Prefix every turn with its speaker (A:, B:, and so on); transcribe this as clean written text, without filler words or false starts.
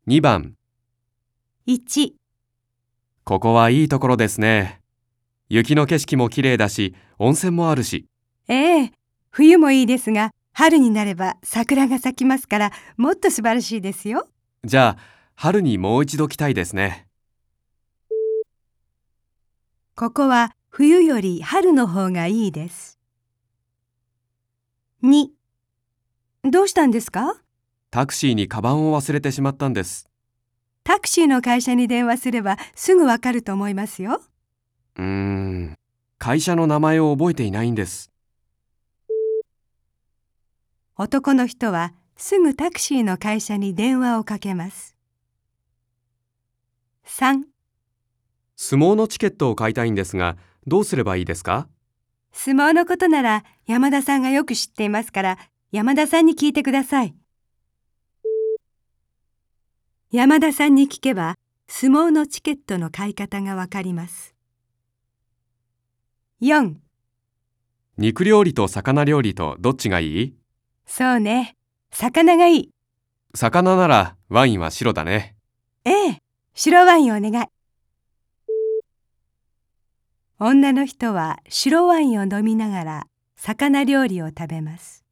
A: 2番、
B: 1、
A: ここはいいところですね。雪の景色も綺麗だし、温泉もあるし。
B: ええ、冬もいいですが、春になれば桜が咲きますから、もっと素晴らしいですよ。
A: じゃあ、春にもう一度来たいですね。
B: ここは冬より春の方がいいです。2、どうしたんですか？
A: タクシーにカバンを忘れてしまったんです。
B: タクシーの会社に電話すればすぐわかると思いますよ。
A: 会社の名前を覚えていないんです。
B: 男の人はすぐタクシーの会社に電話をかけます。3、
A: 相撲のチケットを買いたいんですが、どうすればいいですか？
B: 相撲のことなら山田さんがよく知っていますから、山田さんに聞いてください。山田さんに聞けば、相撲のチケットの買い方がわかります。4、
A: 肉料理と魚料理とどっちがいい？
B: そうね。魚がいい。
A: 魚ならワインは白だね。
B: ええ、白ワインお願い。女の人は白ワインを飲みながら魚料理を食べます。